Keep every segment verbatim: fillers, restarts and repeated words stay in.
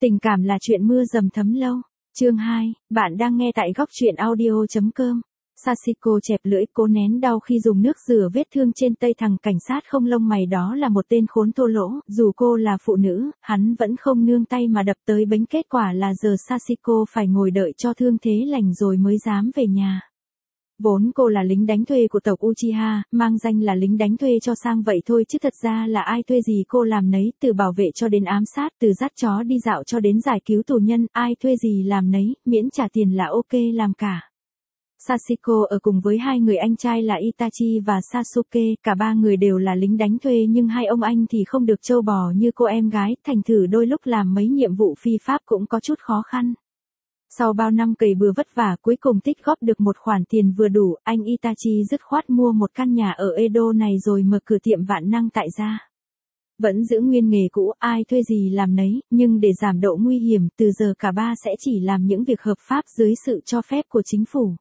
Tình cảm là chuyện mưa dầm thấm lâu. Chương hai, bạn đang nghe tại góc truyện audio chấm com. Sachiko chẹp lưỡi cố nén đau khi dùng nước rửa vết thương trên tay thằng cảnh sát không lông mày đó là một tên khốn thô lỗ, dù cô là phụ nữ, hắn vẫn không nương tay mà đập tới bánh, kết quả là giờ Sachiko phải ngồi đợi cho thương thế lành rồi mới dám về nhà. Vốn cô là lính đánh thuê của tộc Uchiha, mang danh là lính đánh thuê cho sang vậy thôi chứ thật ra là ai thuê gì cô làm nấy, từ bảo vệ cho đến ám sát, từ dắt chó đi dạo cho đến giải cứu tù nhân, ai thuê gì làm nấy, miễn trả tiền là ok làm cả. Sachiko ở cùng với hai người anh trai là Itachi và Sasuke, cả ba người đều là lính đánh thuê nhưng hai ông anh thì không được trâu bò như cô em gái, thành thử đôi lúc làm mấy nhiệm vụ phi pháp cũng có chút khó khăn. Sau bao năm cày bừa vất vả cuối cùng tích góp được một khoản tiền vừa đủ, anh Itachi dứt khoát mua một căn nhà ở Edo này rồi mở cửa tiệm vạn năng tại gia. Vẫn giữ nguyên nghề cũ, ai thuê gì làm nấy, nhưng để giảm độ nguy hiểm, từ giờ cả ba sẽ chỉ làm những việc hợp pháp dưới sự cho phép của chính phủ.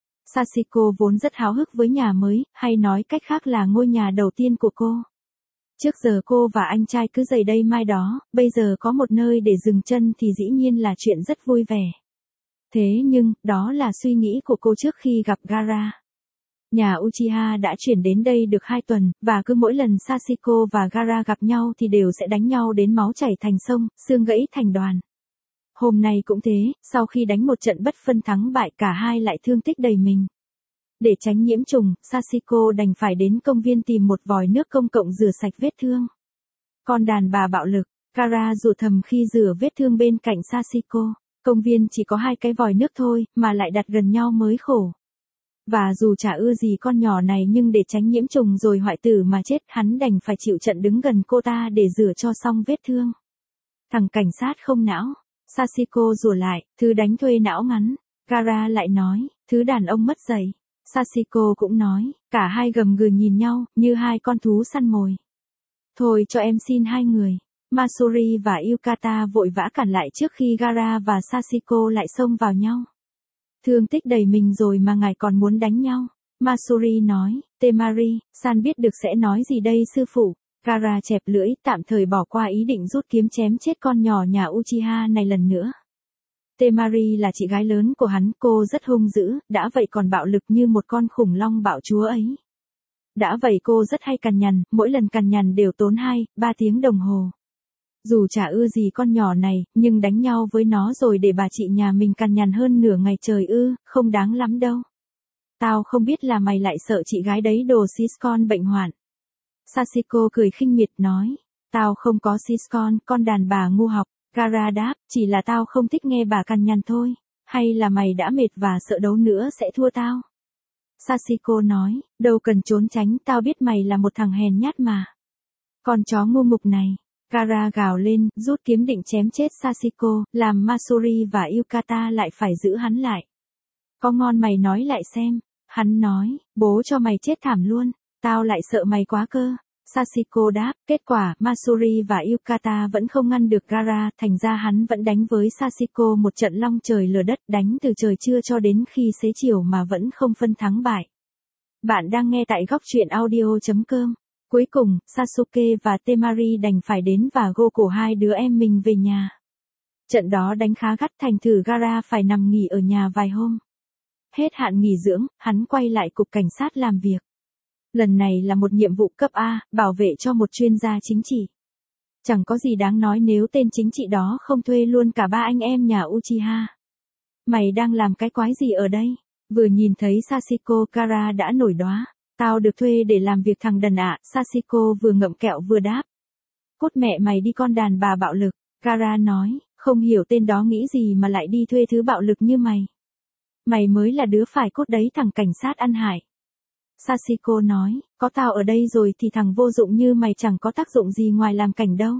Sachiko vốn rất háo hức với nhà mới, hay nói cách khác là ngôi nhà đầu tiên của cô. Trước giờ cô và anh trai cứ giày đây mai đó, bây giờ có một nơi để dừng chân thì dĩ nhiên là chuyện rất vui vẻ. Thế nhưng, đó là suy nghĩ của cô trước khi gặp Gaara. Nhà Uchiha đã chuyển đến đây được hai tuần, và cứ mỗi lần Sachiko và Gaara gặp nhau thì đều sẽ đánh nhau đến máu chảy thành sông, xương gãy thành đoàn. Hôm nay cũng thế, sau khi đánh một trận bất phân thắng bại cả hai lại thương tích đầy mình. Để tránh nhiễm trùng, Sachiko đành phải đến công viên tìm một vòi nước công cộng rửa sạch vết thương. Con đàn bà bạo lực, Gaara rủa thầm khi rửa vết thương bên cạnh Sachiko. Công viên chỉ có hai cái vòi nước thôi, mà lại đặt gần nhau mới khổ. Và dù chả ưa gì con nhỏ này nhưng để tránh nhiễm trùng rồi hoại tử mà chết, hắn đành phải chịu trận đứng gần cô ta để rửa cho xong vết thương. Thằng cảnh sát không não. Sachiko rủa lại, thứ đánh thuê não ngắn. Gaara lại nói, thứ đàn ông mất dạy. Sachiko cũng nói, cả hai gầm gừ nhìn nhau, như hai con thú săn mồi. Thôi cho em xin hai người. Masuri và Yukata vội vã cản lại trước khi Gaara và Sachiko lại xông vào nhau. Thương tích đầy mình rồi mà ngài còn muốn đánh nhau. Masuri nói, Temari, san biết được sẽ nói gì đây sư phụ. Gaara chẹp lưỡi, tạm thời bỏ qua ý định rút kiếm chém chết con nhỏ nhà Uchiha này lần nữa. Temari là chị gái lớn của hắn, cô rất hung dữ, đã vậy còn bạo lực như một con khủng long bạo chúa ấy. Đã vậy cô rất hay cằn nhằn, mỗi lần cằn nhằn đều tốn hai, ba tiếng đồng hồ. Dù chả ưa gì con nhỏ này, nhưng đánh nhau với nó rồi để bà chị nhà mình cằn nhằn hơn nửa ngày trời ư, không đáng lắm đâu. Tao không biết là mày lại sợ chị gái đấy đồ siscon bệnh hoạn. Sachiko cười khinh miệt nói, tao không có siscon, con đàn bà ngu học. Gaara đáp, chỉ là tao không thích nghe bà cằn nhằn thôi, hay là mày đã mệt và sợ đấu nữa sẽ thua tao. Sachiko nói, đâu cần trốn tránh, tao biết mày là một thằng hèn nhát mà. Con chó ngu mục này. Gaara gào lên, rút kiếm định chém chết Sachiko, làm Masuri và Yukata lại phải giữ hắn lại. Có ngon mày nói lại xem. Hắn nói, bố cho mày chết thảm luôn, tao lại sợ mày quá cơ. Sachiko đáp, kết quả, Masuri và Yukata vẫn không ngăn được Gaara, thành ra hắn vẫn đánh với Sachiko một trận long trời lở đất, đánh từ trời trưa cho đến khi xế chiều mà vẫn không phân thắng bại. Bạn đang nghe tại góc truyện audio chấm com. Cuối cùng, Sasuke và Temari đành phải đến và gô cổ hai đứa em mình về nhà. Trận đó đánh khá gắt, thành thử Gaara phải nằm nghỉ ở nhà vài hôm. Hết hạn nghỉ dưỡng, hắn quay lại cục cảnh sát làm việc. Lần này là một nhiệm vụ cấp A, bảo vệ cho một chuyên gia chính trị. Chẳng có gì đáng nói nếu tên chính trị đó không thuê luôn cả ba anh em nhà Uchiha. Mày đang làm cái quái gì ở đây? Vừa nhìn thấy Sachiko, Gaara đã nổi đoá. Tao được thuê để làm việc thằng đần ạ, Sachiko vừa ngậm kẹo vừa đáp. Cút mẹ mày đi con đàn bà bạo lực, Gaara nói, không hiểu tên đó nghĩ gì mà lại đi thuê thứ bạo lực như mày. Mày mới là đứa phải cút đấy thằng cảnh sát ăn hại. Sachiko nói, có tao ở đây rồi thì thằng vô dụng như mày chẳng có tác dụng gì ngoài làm cảnh đâu.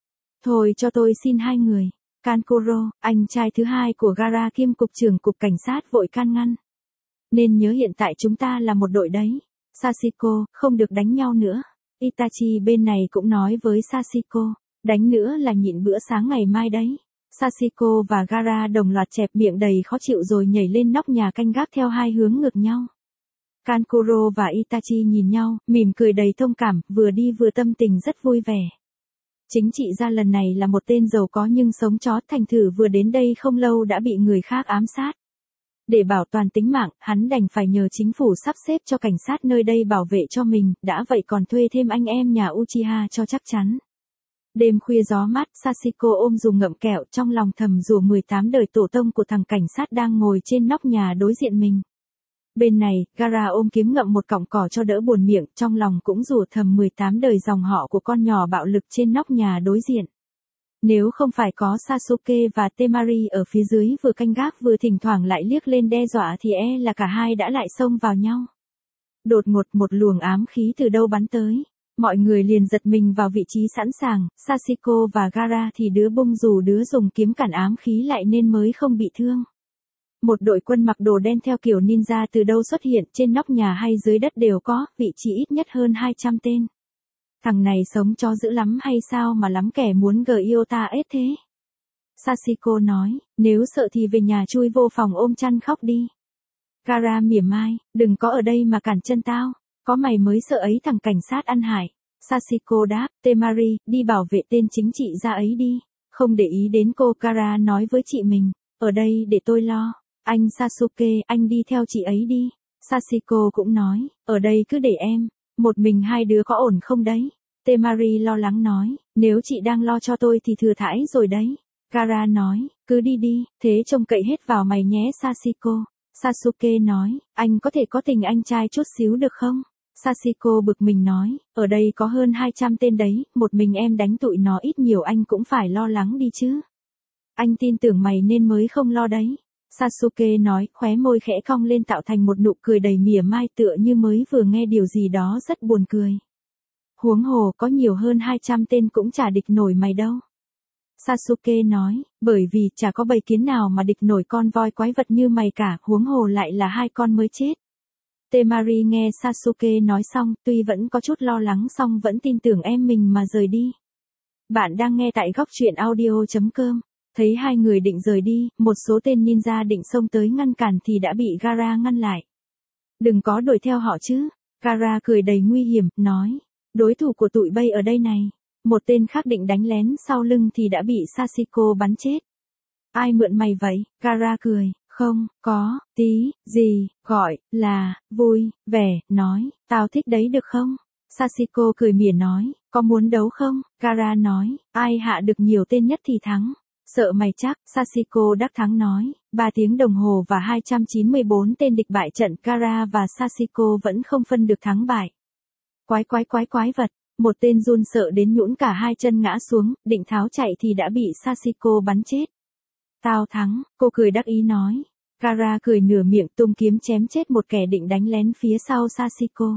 Thôi cho tôi xin hai người. Kankuro, anh trai thứ hai của Gaara kiêm cục trưởng cục cảnh sát vội can ngăn. Nên nhớ hiện tại chúng ta là một đội đấy. Sachiko, không được đánh nhau nữa. Itachi bên này cũng nói với Sachiko, đánh nữa là nhịn bữa sáng ngày mai đấy. Sachiko và Gaara đồng loạt chẹp miệng đầy khó chịu rồi nhảy lên nóc nhà canh gác theo hai hướng ngược nhau. Kankuro và Itachi nhìn nhau, mỉm cười đầy thông cảm, vừa đi vừa tâm tình rất vui vẻ. Chính trị gia lần này là một tên giàu có nhưng sống chó, thành thử vừa đến đây không lâu đã bị người khác ám sát. Để bảo toàn tính mạng, hắn đành phải nhờ chính phủ sắp xếp cho cảnh sát nơi đây bảo vệ cho mình, đã vậy còn thuê thêm anh em nhà Uchiha cho chắc chắn. Đêm khuya gió mát, Sachiko ôm dù ngậm kẹo, trong lòng thầm rủa mười tám đời tổ tông của thằng cảnh sát đang ngồi trên nóc nhà đối diện mình. Bên này, Gaara ôm kiếm ngậm một cọng cỏ cho đỡ buồn miệng, trong lòng cũng rủa thầm mười tám đời dòng họ của con nhỏ bạo lực trên nóc nhà đối diện. Nếu không phải có Sasuke và Temari ở phía dưới vừa canh gác vừa thỉnh thoảng lại liếc lên đe dọa thì e là cả hai đã lại xông vào nhau. Đột ngột một luồng ám khí từ đâu bắn tới. Mọi người liền giật mình vào vị trí sẵn sàng, Sachiko và Gaara thì đứa bung dù đứa dùng kiếm cản ám khí lại nên mới không bị thương. Một đội quân mặc đồ đen theo kiểu ninja từ đâu xuất hiện, trên nóc nhà hay dưới đất đều có, vị trí ít nhất hơn hai trăm tên. Thằng này sống cho dữ lắm hay sao mà lắm kẻ muốn gờ yêu ta ết thế? Sachiko nói, nếu sợ thì về nhà chui vô phòng ôm chăn khóc đi. Gaara mỉa mai, đừng có ở đây mà cản chân tao, có mày mới sợ ấy thằng cảnh sát ăn hại. Sachiko đáp, Temari, đi bảo vệ tên chính trị gia ấy đi, không để ý đến cô. Gaara nói với chị mình, ở đây để tôi lo. Anh Sasuke, anh đi theo chị ấy đi. Sachiko cũng nói, ở đây cứ để em, một mình hai đứa có ổn không đấy? Temari lo lắng nói, nếu chị đang lo cho tôi thì thừa thãi rồi đấy. Gaara nói, cứ đi đi, thế trông cậy hết vào mày nhé Sachiko. Sasuke nói, anh có thể có tình anh trai chút xíu được không? Sachiko bực mình nói, ở đây có hơn hai trăm tên đấy, một mình em đánh tụi nó ít nhiều anh cũng phải lo lắng đi chứ. Anh tin tưởng mày nên mới không lo đấy. Sasuke nói, khóe môi khẽ cong lên tạo thành một nụ cười đầy mỉa mai tựa như mới vừa nghe điều gì đó rất buồn cười. Huống hồ có nhiều hơn hai trăm tên cũng chả địch nổi mày đâu. Sasuke nói, bởi vì chả có bầy kiến nào mà địch nổi con voi quái vật như mày cả, huống hồ lại là hai con mới chết. Temari nghe Sasuke nói xong, tuy vẫn có chút lo lắng song vẫn tin tưởng em mình mà rời đi. Bạn đang nghe tại góc truyện audio chấm com. Thấy hai người định rời đi, một số tên ninja định xông tới ngăn cản thì đã bị Gaara ngăn lại. Đừng có đuổi theo họ chứ. Gaara cười đầy nguy hiểm, nói. Đối thủ của tụi bay ở đây này. Một tên khác định đánh lén sau lưng thì đã bị Sachiko bắn chết. Ai mượn mày vậy? Gaara cười. Không, có, tí, gì, gọi, là, vui, vẻ, nói, tao thích đấy được không? Sachiko cười mỉa nói, có muốn đấu không? Gaara nói, ai hạ được nhiều tên nhất thì thắng. Sợ mày chắc, Sachiko đắc thắng nói, ba tiếng đồng hồ và hai trăm chín mươi bốn tên địch bại trận. Gaara và Sachiko vẫn không phân được thắng bại. Quái quái quái quái vật, một tên run sợ đến nhũn cả hai chân ngã xuống, định tháo chạy thì đã bị Sachiko bắn chết. Tao thắng, cô cười đắc ý nói. Gaara cười nửa miệng tung kiếm chém chết một kẻ định đánh lén phía sau Sachiko.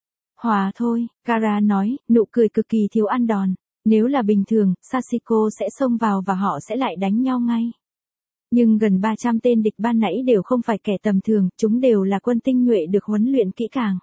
Hòa thôi, Gaara nói, nụ cười cực kỳ thiếu ăn đòn. Nếu là bình thường, Sachiko sẽ xông vào và họ sẽ lại đánh nhau ngay. Nhưng gần ba trăm tên địch ban nãy đều không phải kẻ tầm thường, chúng đều là quân tinh nhuệ được huấn luyện kỹ càng.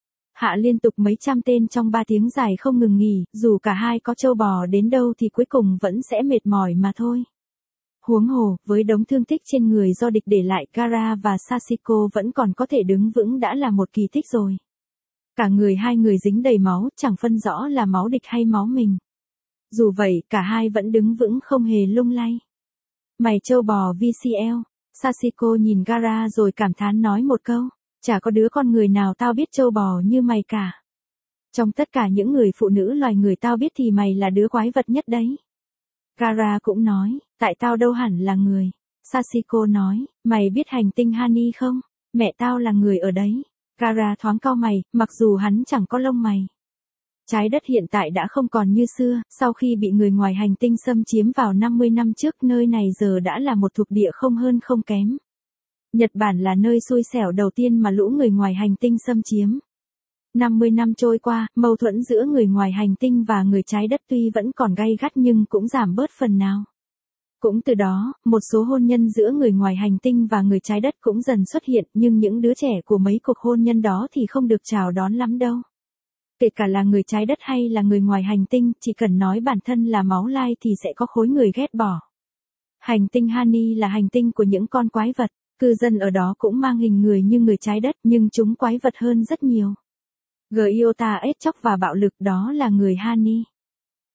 Hạ liên tục mấy trăm tên trong ba tiếng dài không ngừng nghỉ, dù cả hai có trâu bò đến đâu thì cuối cùng vẫn sẽ mệt mỏi mà thôi. Huống hồ, với đống thương tích trên người do địch để lại, Gaara và Sachiko vẫn còn có thể đứng vững đã là một kỳ tích rồi. Cả người hai người dính đầy máu, chẳng phân rõ là máu địch hay máu mình. Dù vậy, cả hai vẫn đứng vững không hề lung lay. Mày trâu bò vê xê lờ. Sachiko nhìn Gaara rồi cảm thán nói một câu. Chả có đứa con người nào tao biết trâu bò như mày cả. Trong tất cả những người phụ nữ loài người tao biết thì mày là đứa quái vật nhất đấy. Gaara cũng nói, tại tao đâu hẳn là người. Sachiko nói, mày biết hành tinh Hani không? Mẹ tao là người ở đấy. Gaara thoáng cau mày, mặc dù hắn chẳng có lông mày. Trái đất hiện tại đã không còn như xưa, sau khi bị người ngoài hành tinh xâm chiếm vào năm mươi năm trước, nơi này giờ đã là một thuộc địa không hơn không kém. Nhật Bản là nơi xui xẻo đầu tiên mà lũ người ngoài hành tinh xâm chiếm. năm mươi năm trôi qua, mâu thuẫn giữa người ngoài hành tinh và người trái đất tuy vẫn còn gay gắt nhưng cũng giảm bớt phần nào. Cũng từ đó, một số hôn nhân giữa người ngoài hành tinh và người trái đất cũng dần xuất hiện, nhưng những đứa trẻ của mấy cuộc hôn nhân đó thì không được chào đón lắm đâu. Kể cả là người trái đất hay là người ngoài hành tinh, chỉ cần nói bản thân là máu lai thì sẽ có khối người ghét bỏ. Hành tinh Hani là hành tinh của những con quái vật, cư dân ở đó cũng mang hình người như người trái đất nhưng chúng quái vật hơn rất nhiều. Giota ết chóc và bạo lực đó là người Hani.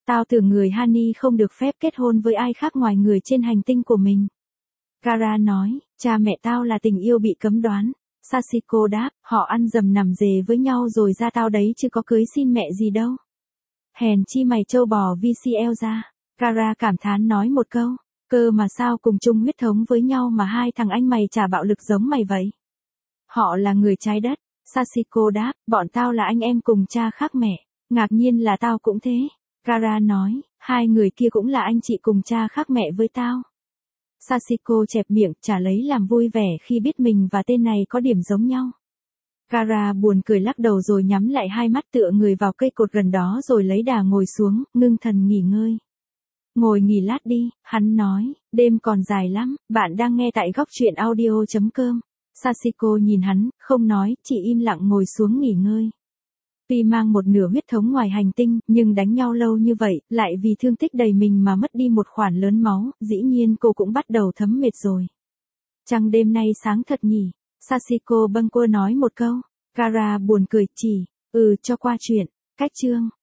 Tao tưởng người Hani không được phép kết hôn với ai khác ngoài người trên hành tinh của mình. Kara nói, cha mẹ tao là tình yêu bị cấm đoán. Sachiko đáp, họ ăn dầm nằm dề với nhau rồi ra tao đấy chứ có cưới xin mẹ gì đâu. Hèn chi mày trâu bò vê xê lờ ra. Kara cảm thán nói một câu, cơ mà sao cùng chung huyết thống với nhau mà hai thằng anh mày chả bạo lực giống mày vậy. Họ là người trái đất. Sachiko đáp, bọn tao là anh em cùng cha khác mẹ. Ngạc nhiên là tao cũng thế. Kara nói, hai người kia cũng là anh chị cùng cha khác mẹ với tao. Sachiko chẹp miệng, chả lấy làm vui vẻ khi biết mình và tên này có điểm giống nhau. Kara buồn cười lắc đầu rồi nhắm lại hai mắt tựa người vào cây cột gần đó rồi lấy đà ngồi xuống, ngưng thần nghỉ ngơi. Ngồi nghỉ lát đi, hắn nói, đêm còn dài lắm, bạn đang nghe tại góc truyện audio chấm com. Sachiko nhìn hắn, không nói, chỉ im lặng ngồi xuống nghỉ ngơi. Tuy mang một nửa huyết thống ngoài hành tinh, nhưng đánh nhau lâu như vậy, lại vì thương tích đầy mình mà mất đi một khoản lớn máu, dĩ nhiên cô cũng bắt đầu thấm mệt rồi. Trăng đêm nay sáng thật nhỉ, Sachiko bâng quơ nói một câu. Kara buồn cười, chỉ, ừ cho qua chuyện, cách chương.